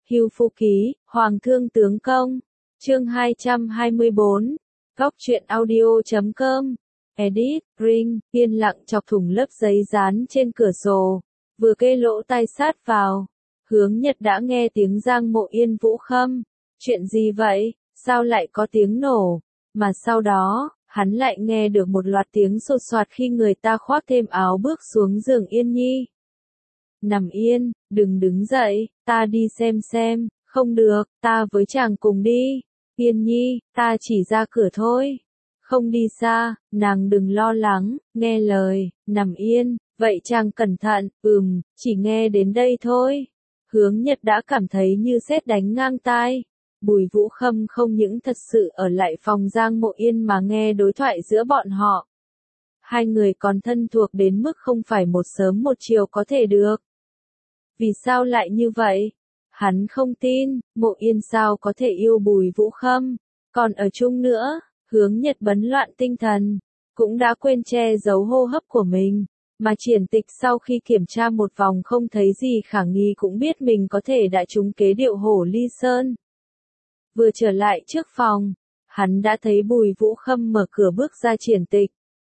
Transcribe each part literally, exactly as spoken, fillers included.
Hưu Phu Ký, Hoàng Thương Tướng Công. Chương hai trăm hai mươi bốn. Góc truyện audio chấm com. Edit, Ring, yên lặng chọc thủng lớp giấy dán trên cửa sổ. Vừa kê lỗ tai sát vào. Hướng Nhật đã nghe tiếng Giang Mộ Yên Vũ Khâm. Chuyện gì vậy? Sao lại có tiếng nổ? Mà sau đó, hắn lại nghe được một loạt tiếng sột soạt khi người ta khoác thêm áo bước xuống giường Yên Nhi. Nằm yên, đừng đứng dậy, ta đi xem xem. Không được, ta với chàng cùng đi. Yên Nhi, ta chỉ ra cửa thôi. Không đi xa, nàng đừng lo lắng, nghe lời, nằm yên. Vậy chàng cẩn thận, ừm, chỉ nghe đến đây thôi. Hướng Nhật đã cảm thấy như sét đánh ngang tai. Bùi Vũ Khâm không những thật sự ở lại phòng Giang Mộ Yên mà nghe đối thoại giữa bọn họ. Hai người còn thân thuộc đến mức không phải một sớm một chiều có thể được. Vì sao lại như vậy? Hắn không tin, Mộ Yên sao có thể yêu Bùi Vũ Khâm, còn ở chung nữa. Hướng Nhật bấn loạn tinh thần, cũng đã quên che giấu hô hấp của mình, mà Triển Tịch sau khi kiểm tra một vòng không thấy gì khả nghi cũng biết mình có thể đã trúng kế điệu hổ ly sơn. Vừa trở lại trước phòng, hắn đã thấy Bùi Vũ Khâm mở cửa bước ra. Triển Tịch.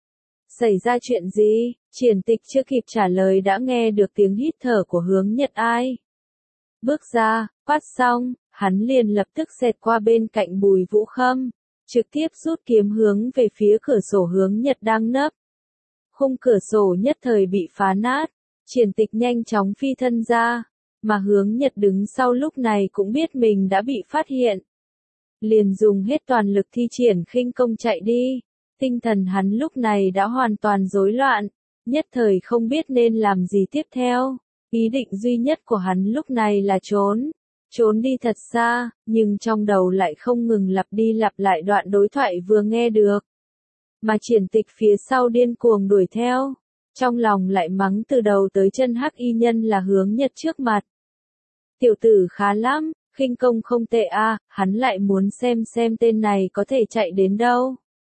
Xảy ra chuyện gì? Triển Tịch chưa kịp trả lời đã nghe được tiếng hít thở của Hướng Nhật ai. Bước ra, phát xong, hắn liền lập tức xẹt qua bên cạnh Bùi Vũ Khâm, trực tiếp rút kiếm hướng về phía cửa sổ Hướng Nhật đang nấp. Khung cửa sổ nhất thời bị phá nát, Triển Tịch nhanh chóng phi thân ra, mà Hướng Nhật đứng sau lúc này cũng biết mình đã bị phát hiện. Liền dùng hết toàn lực thi triển khinh công chạy đi, tinh thần hắn lúc này đã hoàn toàn rối loạn, nhất thời không biết nên làm gì tiếp theo. Ý định duy nhất của hắn lúc này là trốn, trốn đi thật xa, nhưng trong đầu lại không ngừng lặp đi lặp lại đoạn đối thoại vừa nghe được. Mà Triển Tịch phía sau điên cuồng đuổi theo, trong lòng lại mắng từ đầu tới chân hắc y nhân là Hướng Nhật trước mặt. Tiểu tử khá lắm, khinh công không tệ a, hắn lại muốn xem xem tên này có thể chạy đến đâu.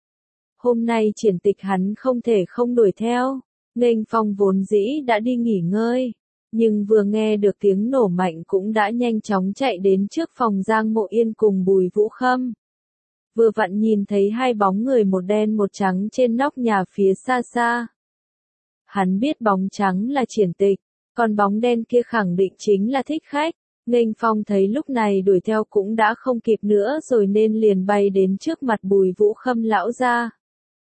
Hôm nay Triển Tịch hắn không thể không đuổi theo, nghênh phong vốn dĩ đã đi nghỉ ngơi, nhưng vừa nghe được tiếng nổ mạnh cũng đã nhanh chóng chạy đến trước phòng Giang Mộ Yên cùng Bùi Vũ Khâm. Vừa vặn nhìn thấy hai bóng người một đen một trắng trên nóc nhà phía xa xa. Hắn biết bóng trắng là Triển Tịch, còn bóng đen kia khẳng định chính là Thích Khách. Nghênh phong thấy lúc này đuổi theo cũng đã không kịp nữa rồi nên liền bay đến trước mặt Bùi Vũ Khâm lão ra.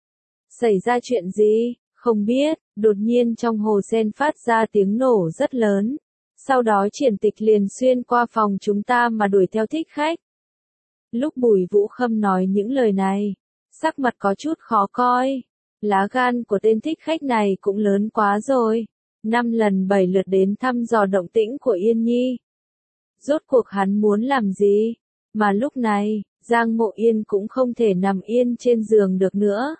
Xảy ra chuyện gì? Không biết, đột nhiên trong hồ sen phát ra tiếng nổ rất lớn. Sau đó Triển Tịch liền xuyên qua phòng chúng ta mà đuổi theo Thích Khách. Lúc Bùi Vũ Khâm nói những lời này, sắc mặt có chút khó coi. Lá gan của tên Thích Khách này cũng lớn quá rồi. Năm lần bảy lượt đến thăm dò động tĩnh của Yên Nhi. Rốt cuộc hắn muốn làm gì? Mà lúc này, Giang Mộ Yên cũng không thể nằm yên trên giường được nữa.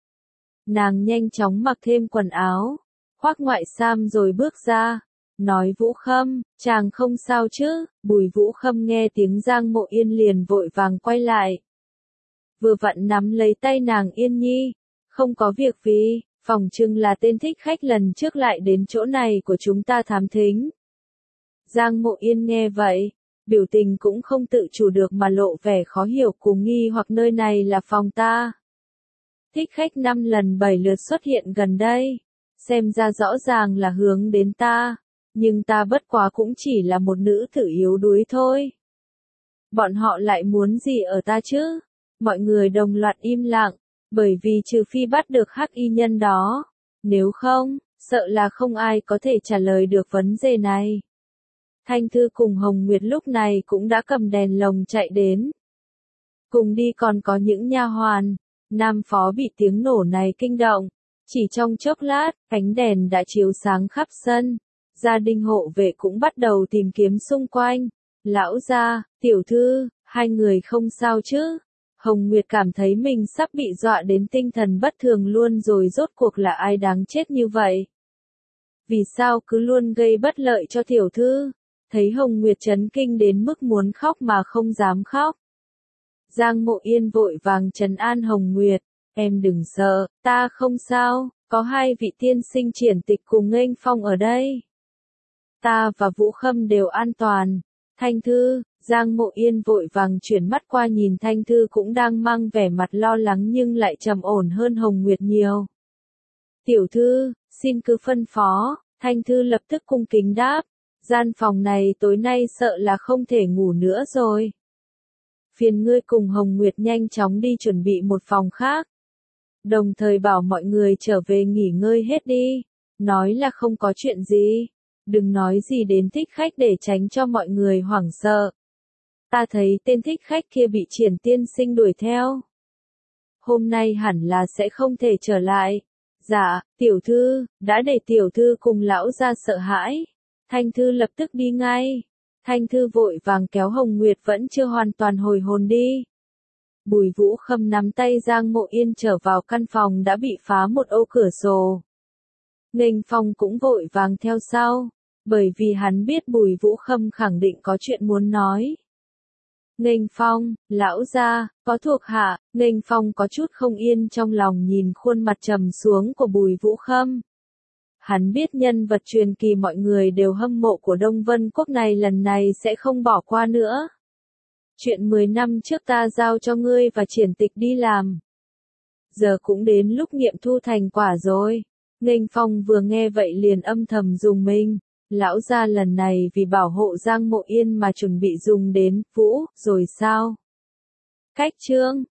Nàng nhanh chóng mặc thêm quần áo, khoác ngoại sam rồi bước ra, nói Vũ Khâm, chàng không sao chứ? Bùi Vũ Khâm nghe tiếng Giang Mộ Yên liền vội vàng quay lại. Vừa vặn nắm lấy tay nàng Yên Nhi, không có việc gì, phỏng chừng là tên Thích Khách lần trước lại đến chỗ này của chúng ta thám thính. Giang Mộ Yên nghe vậy, biểu tình cũng không tự chủ được mà lộ vẻ khó hiểu cùng nghi hoặc nơi này là phòng ta. Thích Khách năm lần bảy lượt xuất hiện gần đây, xem ra rõ ràng là hướng đến ta, nhưng ta bất quá cũng chỉ là một nữ tử yếu đuối thôi. Bọn họ lại muốn gì ở ta chứ? Mọi người đồng loạt im lặng, bởi vì trừ phi bắt được hắc y nhân đó, nếu không, sợ là không ai có thể trả lời được vấn đề này. Thanh Thư cùng Hồng Nguyệt lúc này cũng đã cầm đèn lồng chạy đến. Cùng đi còn có những nha hoàn. Nam Phó bị tiếng nổ này kinh động, chỉ trong chốc lát, ánh đèn đã chiếu sáng khắp sân. Gia đình hộ vệ cũng bắt đầu tìm kiếm xung quanh. Lão gia, tiểu thư, hai người không sao chứ? Hồng Nguyệt cảm thấy mình sắp bị dọa đến tinh thần bất thường luôn rồi, rốt cuộc là ai đáng chết như vậy? Vì sao cứ luôn gây bất lợi cho tiểu thư? Thấy Hồng Nguyệt chấn kinh đến mức muốn khóc mà không dám khóc. Giang Mộ Yên vội vàng trấn an Hồng Nguyệt, em đừng sợ, ta không sao, có hai vị tiên sinh Triển Tịch cùng nghênh phong ở đây. Ta và Vũ Khâm đều an toàn. Thanh Thư, Giang Mộ Yên vội vàng chuyển mắt qua nhìn Thanh Thư cũng đang mang vẻ mặt lo lắng nhưng lại trầm ổn hơn Hồng Nguyệt nhiều. Tiểu thư, xin cứ phân phó, Thanh Thư lập tức cung kính đáp, gian phòng này tối nay sợ là không thể ngủ nữa rồi. Phiền ngươi cùng Hồng Nguyệt nhanh chóng đi chuẩn bị một phòng khác. Đồng thời bảo mọi người trở về nghỉ ngơi hết đi, nói là không có chuyện gì. Đừng nói gì đến thích khách để tránh cho mọi người hoảng sợ. Ta thấy tên thích khách kia bị Triển tiên sinh đuổi theo. Hôm nay hẳn là sẽ không thể trở lại. Dạ, tiểu thư, đã để tiểu thư cùng lão ra sợ hãi. Thanh Thư lập tức đi ngay. Thanh Thư vội vàng kéo Hồng Nguyệt vẫn chưa hoàn toàn hồi hồn đi. Bùi Vũ Khâm nắm tay Giang Mộ Yên trở vào căn phòng đã bị phá một ô cửa sổ. Nghênh Phong cũng vội vàng theo sau, bởi vì hắn biết Bùi Vũ Khâm khẳng định có chuyện muốn nói. Nghênh Phong, lão gia, có thuộc hạ, Nghênh Phong có chút không yên trong lòng nhìn khuôn mặt trầm xuống của Bùi Vũ Khâm. Hắn biết nhân vật truyền kỳ mọi người đều hâm mộ của Đông Vân Quốc này lần này sẽ không bỏ qua nữa. Chuyện mười năm trước ta giao cho ngươi và Triển Tịch đi làm. Giờ cũng đến lúc nghiệm thu thành quả rồi. Nghênh Phong vừa nghe vậy liền âm thầm dùng mình. Lão gia lần này vì bảo hộ Giang Mộ Yên mà chuẩn bị dùng đến Vũ, rồi sao? Cách chương